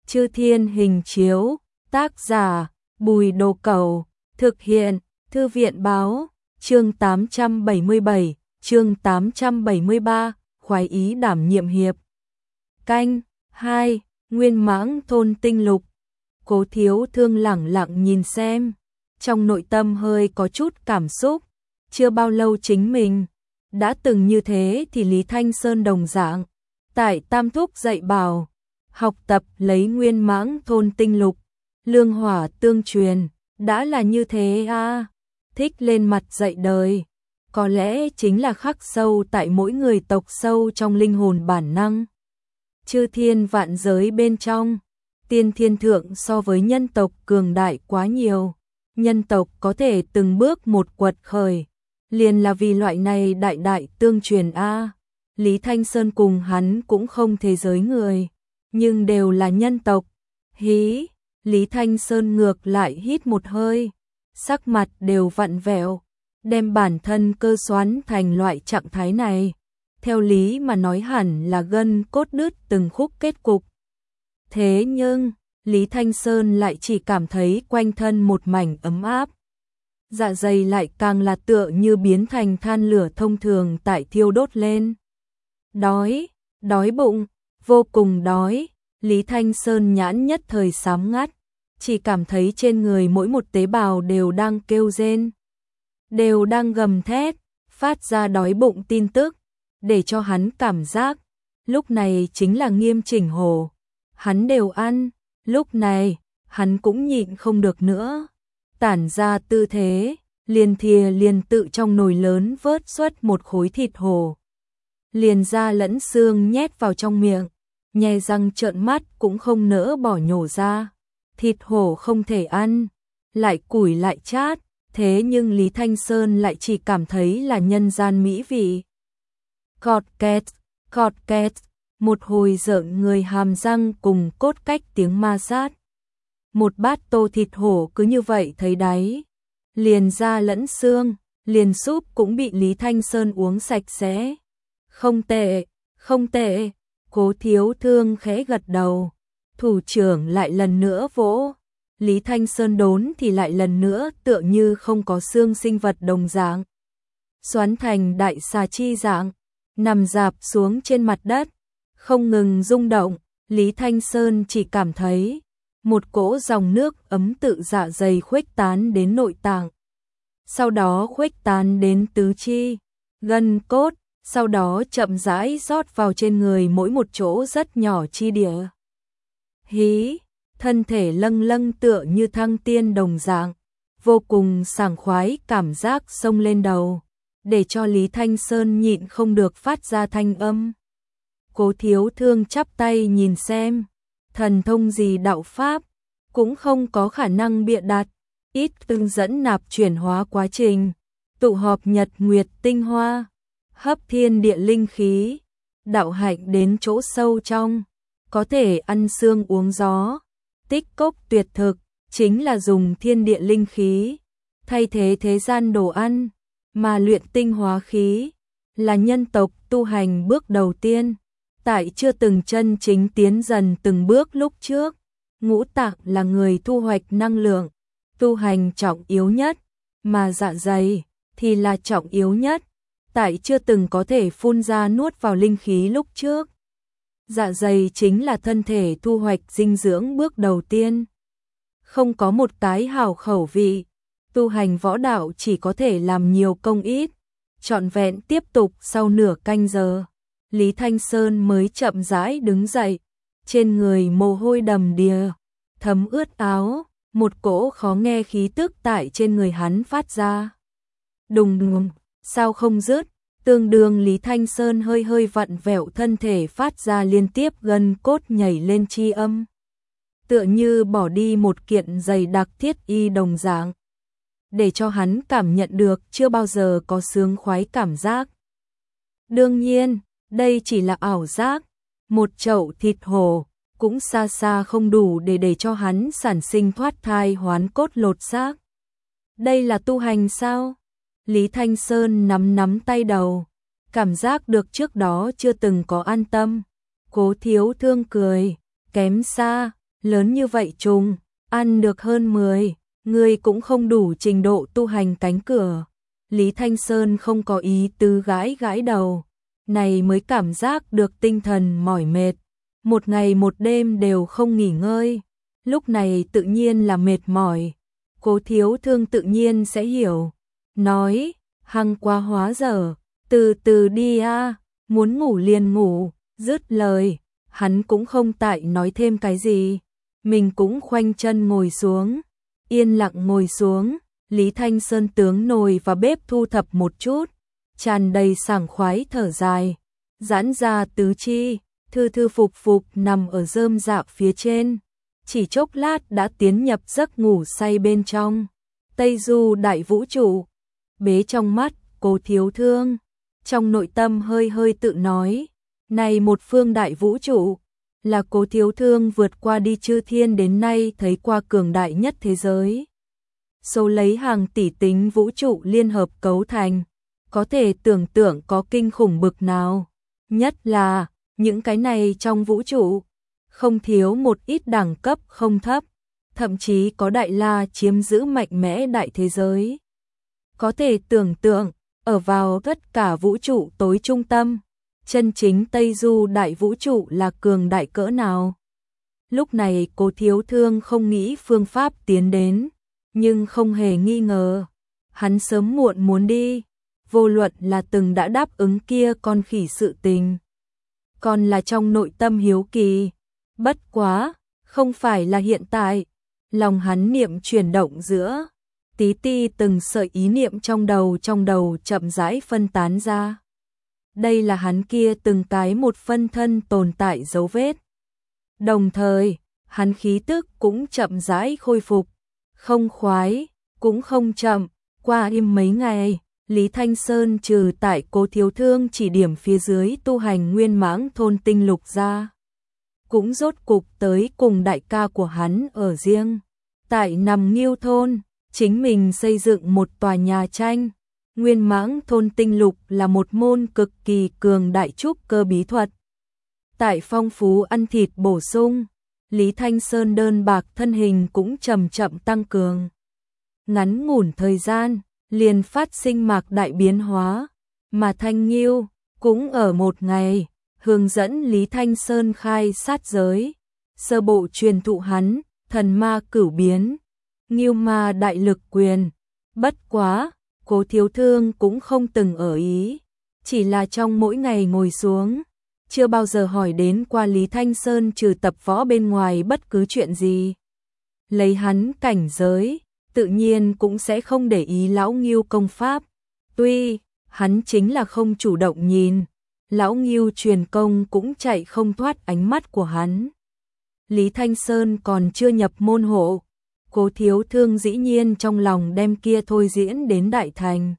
Chư Thiên Hình Chiếu, tác giả Bùi Đồ Cẩu, thực hiện Thư viện Báo, chương 877, chương 873, khoái ý đảm nhiệm hiệp. Canh 2, Nguyên Mãng Thôn Tinh Lục. Cố Thiếu Thương lẳng lặng nhìn xem, trong nội tâm hơi có chút cảm xúc, chưa bao lâu chính mình đã từng như thế thì Lý Thanh Sơn đồng dạng, tại Tam Thúc dạy bảo, học tập lấy Nguyên Mãng Thôn Tinh Lục, lương hỏa tương truyền, đã là như thế a, thích lên mặt dạy đời, có lẽ chính là khắc sâu tại mỗi người tộc sâu trong linh hồn bản năng. Chư thiên vạn giới bên trong, tiên thiên thượng so với nhân tộc cường đại quá nhiều, nhân tộc có thể từng bước một quật khởi, liền là vì loại này đại đại tương truyền a. Lý Thanh Sơn cùng hắn cũng không thế giới người, nhưng đều là nhân tộc. Hí, Lý Thanh Sơn ngược lại hít một hơi, sắc mặt đều vặn vẹo, đem bản thân cơ xoắn thành loại trạng thái này. Theo lý mà nói hẳn là gân cốt đứt từng khúc kết cục. Thế nhưng, Lý Thanh Sơn lại chỉ cảm thấy quanh thân một mảnh ấm áp. Dạ dày lại càng là tựa như biến thành than lửa thông thường tại thiêu đốt lên. Đói, đói bụng, vô cùng đói, Lý Thanh Sơn nhãn nhất thời sám ngắt, chỉ cảm thấy trên người mỗi một tế bào đều đang kêu rên, đều đang gầm thét, phát ra đói bụng tin tức, để cho hắn cảm giác, lúc này chính là nghiêm chỉnh hồ. Hắn đều ăn, lúc này, hắn cũng nhịn không được nữa. Tản ra tư thế, liền thìa liền tự trong nồi lớn vớt xuất một khối thịt hổ. Liền da lẫn xương nhét vào trong miệng, nhè răng trợn mắt cũng không nỡ bỏ nhổ ra. Thịt hổ không thể ăn, lại củi lại chát, thế nhưng Lý Thanh Sơn lại chỉ cảm thấy là nhân gian mỹ vị. Cọt kẹt, một hồi rợn người hàm răng cùng cốt cách tiếng ma sát. Một bát tô thịt hổ cứ như vậy thấy đáy, liền da lẫn xương, liền súp cũng bị Lý Thanh Sơn uống sạch sẽ. Không tệ, không tệ, Cố Thiếu Thương khẽ gật đầu, thủ trưởng lại lần nữa vỗ. Lý Thanh Sơn đốn thì lại lần nữa tựa như không có xương sinh vật đồng dạng. Xoắn thành đại xà chi dạng, nằm rạp xuống trên mặt đất, không ngừng rung động. Lý Thanh Sơn chỉ cảm thấy một cỗ dòng nước ấm tự dạ dày khuếch tán đến nội tạng, sau đó khuếch tán đến tứ chi, gân cốt, sau đó chậm rãi rót vào trên người mỗi một chỗ rất nhỏ chi địa. Hí, thân thể lâng lâng tựa như thăng tiên đồng dạng, vô cùng sảng khoái cảm giác xông lên đầu, để cho Lý Thanh Sơn nhịn không được phát ra thanh âm. Cố Thiếu Thương chắp tay nhìn xem, thần thông gì đạo pháp, cũng không có khả năng bịa đặt, ít tương dẫn nạp chuyển hóa quá trình, tụ họp nhật nguyệt tinh hoa, hấp thiên địa linh khí, đạo hạnh đến chỗ sâu trong, có thể ăn xương uống gió, tích cốc tuyệt thực, chính là dùng thiên địa linh khí, thay thế thế gian đồ ăn, mà luyện tinh hóa khí, là nhân tộc tu hành bước đầu tiên. Tại chưa từng chân chính tiến dần từng bước lúc trước, ngũ tạng là người thu hoạch năng lượng, tu hành trọng yếu nhất, mà dạ dày thì là trọng yếu nhất. Tại chưa từng có thể phun ra nuốt vào linh khí lúc trước, dạ dày chính là thân thể thu hoạch dinh dưỡng bước đầu tiên. Không có một cái hảo khẩu vị, tu hành võ đạo chỉ có thể làm nhiều công ít. Trọn vẹn tiếp tục sau nửa canh giờ, Lý Thanh Sơn mới chậm rãi đứng dậy, trên người mồ hôi đầm đìa, thấm ướt áo, một cỗ khó nghe khí tức tại trên người hắn phát ra. Đùng đùng, sao không dứt, tương đương Lý Thanh Sơn hơi hơi vặn vẹo thân thể phát ra liên tiếp gân cốt nhảy lên chi âm. Tựa như bỏ đi một kiện dày đặc thiết y đồng dạng, để cho hắn cảm nhận được chưa bao giờ có sướng khoái cảm giác. Đương nhiên, đây chỉ là ảo giác, một chậu thịt hổ cũng xa xa không đủ để cho hắn sản sinh thoát thai hoán cốt lột xác. Đây là tu hành sao? Lý Thanh Sơn nắm tay đầu, cảm giác được trước đó chưa từng có an tâm. Cố Thiếu Thương cười, kém xa, lớn như vậy trùng, ăn được hơn 10, ngươi cũng không đủ trình độ tu hành cánh cửa. Lý Thanh Sơn không có ý tứ gãi gãi đầu, này mới cảm giác được tinh thần mỏi mệt, một ngày một đêm đều không nghỉ ngơi, lúc này tự nhiên là mệt mỏi. Cố Thiếu Thương tự nhiên sẽ hiểu, nói, hăng quá hóa dở, từ từ đi a, muốn ngủ liền ngủ, dứt lời, hắn cũng không tại nói thêm cái gì, mình cũng khoanh chân ngồi xuống, yên lặng ngồi xuống. Lý Thanh Sơn tướng nồi và bếp thu thập một chút, tràn đầy sảng khoái thở dài, giãn ra tứ chi, thư thư phục phục nằm ở rơm rạ phía trên, chỉ chốc lát đã tiến nhập giấc ngủ say bên trong. Tây Du đại vũ trụ, bế trong mắt, Cố Thiếu Thương, trong nội tâm hơi hơi tự nói, này một phương đại vũ trụ, là Cố Thiếu Thương vượt qua đi chư thiên đến nay thấy qua cường đại nhất thế giới. Số lấy hàng tỷ tính vũ trụ liên hợp cấu thành, có thể tưởng tượng có kinh khủng bực nào. Nhất là, những cái này trong vũ trụ, không thiếu một ít đẳng cấp không thấp, thậm chí có đại la chiếm giữ mạnh mẽ đại thế giới. Có thể tưởng tượng, ở vào tất cả vũ trụ tối trung tâm, chân chính Tây Du đại vũ trụ là cường đại cỡ nào. Lúc này Cố Thiếu Thương không nghĩ phương pháp tiến đến, nhưng không hề nghi ngờ, hắn sớm muộn muốn đi, vô luận là từng đã đáp ứng kia con khỉ sự tình, còn là trong nội tâm hiếu kỳ, bất quá, không phải là hiện tại, lòng hắn niệm chuyển động giữa, tí ti từng sợi ý niệm trong đầu chậm rãi phân tán ra. Đây là hắn kia từng cái một phân thân tồn tại dấu vết. Đồng thời, hắn khí tức cũng chậm rãi khôi phục. Không khoái, cũng không chậm, qua im mấy ngày, Lý Thanh Sơn trừ tại Cố Thiếu Thương chỉ điểm phía dưới tu hành nguyên mãng thôn tinh lục ra. Cũng rốt cục tới cùng đại ca của hắn ở riêng. Tại nằm Nghiêu thôn, chính mình xây dựng một tòa nhà tranh. Nguyên mãng thôn tinh lục là một môn cực kỳ cường đại trúc cơ bí thuật. Tại phong phú ăn thịt bổ sung, Lý Thanh Sơn đơn bạc thân hình cũng chậm chậm tăng cường. Ngắn ngủn thời gian, liền phát sinh mạc đại biến hóa, mà Thanh Nghiêu cũng ở một ngày, hướng dẫn Lý Thanh Sơn khai sát giới, sơ bộ truyền thụ hắn, thần ma cửu biến, Nghiêu ma đại lực quyền. Bất quá, Cố Thiếu Thương cũng không từng ở ý, chỉ là trong mỗi ngày ngồi xuống, chưa bao giờ hỏi đến qua Lý Thanh Sơn trừ tập võ bên ngoài bất cứ chuyện gì. Lấy hắn cảnh giới, tự nhiên cũng sẽ không để ý lão Nghiêu công pháp. Tuy, hắn chính là không chủ động nhìn, lão Nghiêu truyền công cũng chạy không thoát ánh mắt của hắn. Lý Thanh Sơn còn chưa nhập môn hộ, Cố Thiếu Thương dĩ nhiên trong lòng đem kia thôi diễn đến đại thành.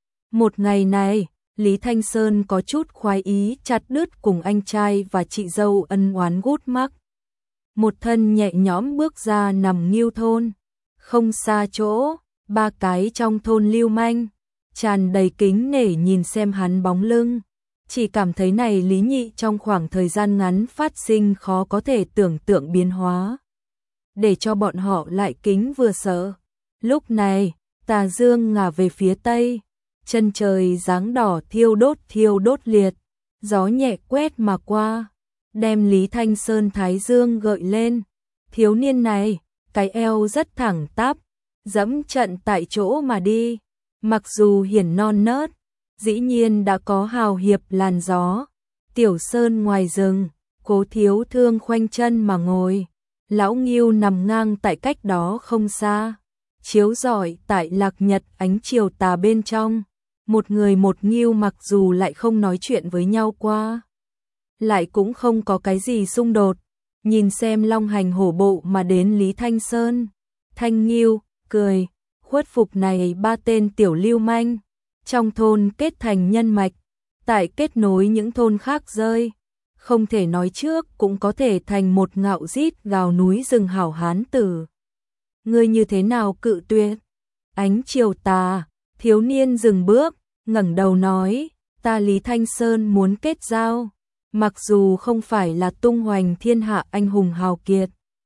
Một ngày này, Lý Thanh Sơn có chút khoái ý chặt đứt cùng anh trai và chị dâu ân oán gút mắc. Một thân nhẹ nhõm bước ra nằm Nghiêu thôn. Không xa chỗ, ba cái trong thôn lưu manh, tràn đầy kính nể nhìn xem hắn bóng lưng. Chỉ cảm thấy này Lý Nhị trong khoảng thời gian ngắn phát sinh khó có thể tưởng tượng biến hóa. Để cho bọn họ lại kính vừa sợ. Lúc này, tà dương ngả về phía tây. Chân trời dáng đỏ thiêu đốt liệt, gió nhẹ quét mà qua, đem Lý Thanh Sơn thái dương gợi lên. Thiếu niên này, cái eo rất thẳng tắp, dẫm trận tại chỗ mà đi, mặc dù hiển non nớt, dĩ nhiên đã có hào hiệp làn gió. Tiểu sơn ngoài rừng, Cố Thiếu Thương khoanh chân mà ngồi, lão Nghiêu nằm ngang tại cách đó không xa, chiếu rọi tại lạc nhật ánh chiều tà bên trong. Một người một Nghiêu mặc dù lại không nói chuyện với nhau qua, lại cũng không có cái gì xung đột, nhìn xem long hành hổ bộ mà đến Lý Thanh Sơn. Thanh Nghiêu cười, khuất phục này ba tên tiểu lưu manh, trong thôn kết thành nhân mạch, tại kết nối những thôn khác rơi, không thể nói trước cũng có thể thành một ngạo rít gào núi rừng hảo hán tử. Ngươi như thế nào cự tuyệt? Ánh chiều tà, thiếu niên dừng bước, ngẩng đầu nói, ta Lý Thanh Sơn muốn kết giao, mặc dù không phải là tung hoành thiên hạ anh hùng hào kiệt,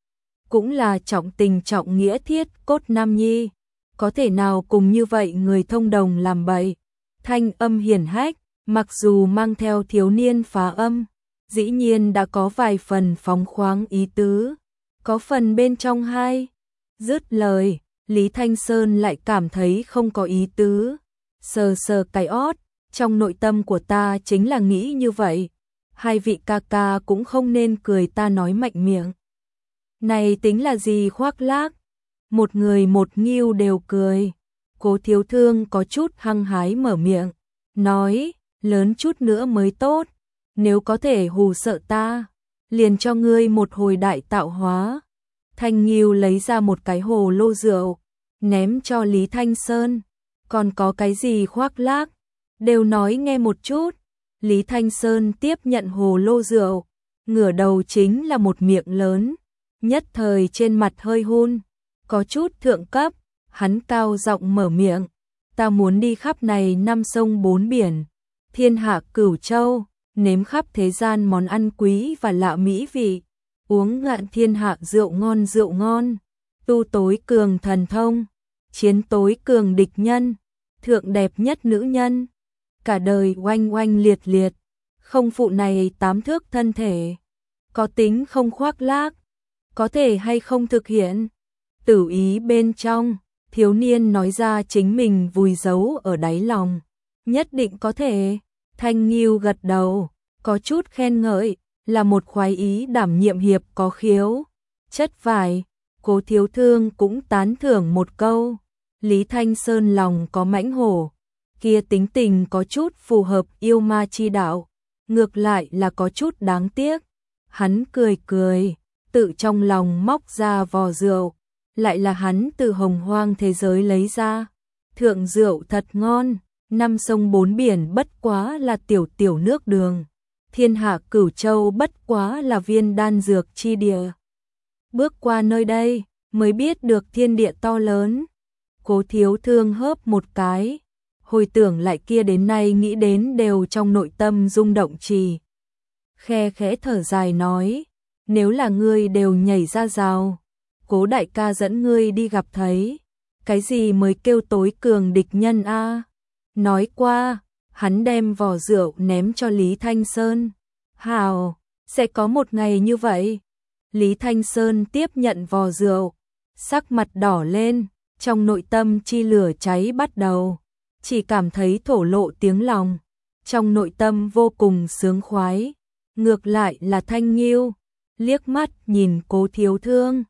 cũng là trọng tình trọng nghĩa thiết cốt nam nhi, có thể nào cùng như vậy người thông đồng làm bậy. Thanh âm hiển hách, mặc dù mang theo thiếu niên phá âm, dĩ nhiên đã có vài phần phóng khoáng ý tứ, có phần bên trong hai. Dứt lời, Lý Thanh Sơn lại cảm thấy không có ý tứ, sờ sờ cái ót, trong nội tâm của ta chính là nghĩ như vậy, hai vị ca ca cũng không nên cười ta nói mạnh miệng. Này tính là gì khoác lác, một người một nghiêu đều cười. Cố Thiếu Thương có chút hăng hái mở miệng, nói, lớn chút nữa mới tốt, nếu có thể hù sợ ta, liền cho ngươi một hồi đại tạo hóa. Thanh Nghiêu lấy ra một cái hồ lô rượu, ném cho Lý Thanh Sơn, còn có cái gì khoác lác, đều nói nghe một chút. Lý Thanh Sơn tiếp nhận hồ lô rượu, ngửa đầu chính là một miệng lớn, nhất thời trên mặt hơi hun, có chút thượng cấp, hắn cao giọng mở miệng, ta muốn đi khắp này năm sông bốn biển, thiên hạ cửu châu, nếm khắp thế gian món ăn quý và lạ mỹ vị, uống ngạn thiên hạ rượu ngon, tu tối cường thần thông, chiến tối cường địch nhân, thượng đẹp nhất nữ nhân, cả đời oanh oanh liệt liệt, không phụ này 8 thước thân thể, có tính không khoác lác, có thể hay không thực hiện. Tử ý bên trong, thiếu niên nói ra chính mình vùi giấu ở đáy lòng, nhất định có thể. Thanh Nghiêu gật đầu, có chút khen ngợi, là một khoái ý đảm nhiệm hiệp có khiếu. Chất vải, Cố Thiếu Thương cũng tán thưởng một câu. Lý Thanh Sơn lòng có mãnh hổ, kia tính tình có chút phù hợp yêu ma chi đạo, ngược lại là có chút đáng tiếc. Hắn cười cười, tự trong lòng móc ra vò rượu, lại là hắn từ hồng hoang thế giới lấy ra. Thượng rượu thật ngon, năm sông bốn biển bất quá là tiểu tiểu nước đường, thiên hạ cửu châu bất quá là viên đan dược chi địa. Bước qua nơi đây, mới biết được thiên địa to lớn. Cố Thiếu Thương hớp một cái, hồi tưởng lại kia đến nay nghĩ đến đều trong nội tâm rung động trì. Khe khẽ thở dài nói, nếu là ngươi đều nhảy ra rào, Cố đại ca dẫn ngươi đi gặp thấy, cái gì mới kêu tối cường địch nhân a? Nói qua, hắn đem vò rượu ném cho Lý Thanh Sơn. Hào, sẽ có một ngày như vậy. Lý Thanh Sơn tiếp nhận vò rượu, sắc mặt đỏ lên, trong nội tâm chi lửa cháy bắt đầu, chỉ cảm thấy thổ lộ tiếng lòng, trong nội tâm vô cùng sướng khoái. Ngược lại là Thanh Nghiêu, liếc mắt nhìn Cố Thiếu Thương,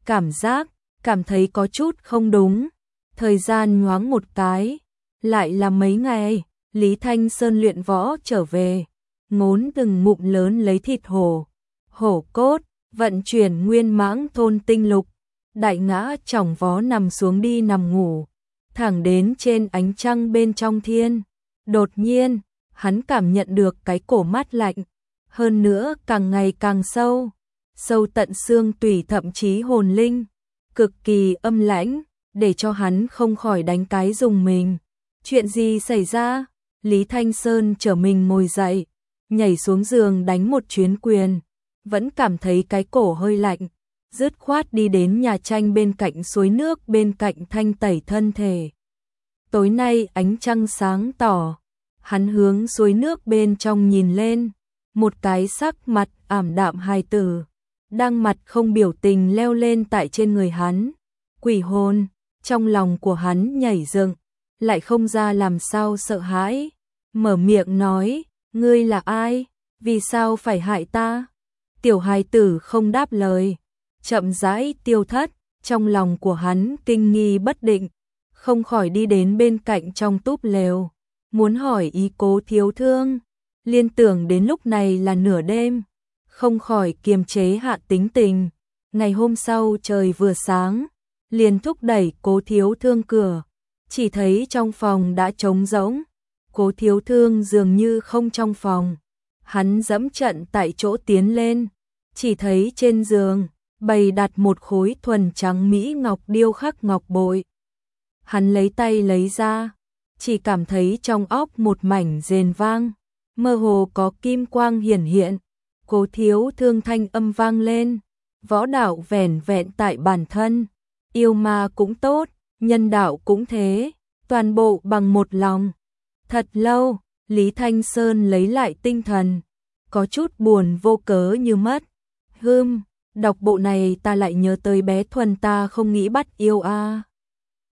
cảm thấy có chút không đúng. Thời gian nhoáng một cái, lại là mấy ngày, Lý Thanh Sơn luyện võ trở về, ngốn từng ngụm lớn lấy thịt hổ cốt, vận chuyển nguyên mãng thôn tinh lục, đại ngã chỏng vó nằm xuống đi nằm ngủ, thẳng đến trên ánh trăng bên trong thiên. Đột nhiên, hắn cảm nhận được cái cổ mát lạnh, hơn nữa càng ngày càng sâu, sâu tận xương tủy thậm chí hồn linh, cực kỳ âm lãnh, để cho hắn không khỏi đánh cái rùng mình. Chuyện gì xảy ra? Lý Thanh Sơn trở mình ngồi dậy, nhảy xuống giường đánh một chuyến quyền, vẫn cảm thấy cái cổ hơi lạnh, dứt khoát đi đến nhà tranh bên cạnh suối nước bên cạnh thanh tẩy thân thể. Tối nay ánh trăng sáng tỏ, hắn hướng suối nước bên trong nhìn lên, một cái sắc mặt ảm đạm hài tử, đang mặt không biểu tình leo lên tại trên người hắn. Quỷ hồn, trong lòng của hắn nhảy dựng, lại không ra làm sao sợ hãi, mở miệng nói, ngươi là ai, vì sao phải hại ta? Tiểu hài tử không đáp lời, chậm rãi tiêu thất, trong lòng của hắn kinh nghi bất định, không khỏi đi đến bên cạnh trong túp lều, muốn hỏi ý Cố Thiếu Thương, liên tưởng đến lúc này là nửa đêm, không khỏi kiềm chế hạ tính tình. Ngày hôm sau trời vừa sáng, liền thúc đẩy Cố Thiếu Thương cửa, chỉ thấy trong phòng đã trống rỗng, Cố Thiếu Thương dường như không trong phòng, hắn dẫm trận tại chỗ tiến lên, chỉ thấy trên giường bày đặt một khối thuần trắng mỹ ngọc điêu khắc ngọc bội. Hắn lấy tay lấy ra, chỉ cảm thấy trong óc một mảnh rền vang, mơ hồ có kim quang hiển hiện. Cố Thiếu Thương thanh âm vang lên, võ đạo vẻn vẹn tại bản thân, yêu ma cũng tốt, nhân đạo cũng thế, toàn bộ bằng một lòng. Thật lâu, Lý Thanh Sơn lấy lại tinh thần, có chút buồn vô cớ như mất. Đọc bộ này ta lại nhớ tới bé Thuần ta không nghĩ bắt yêu a.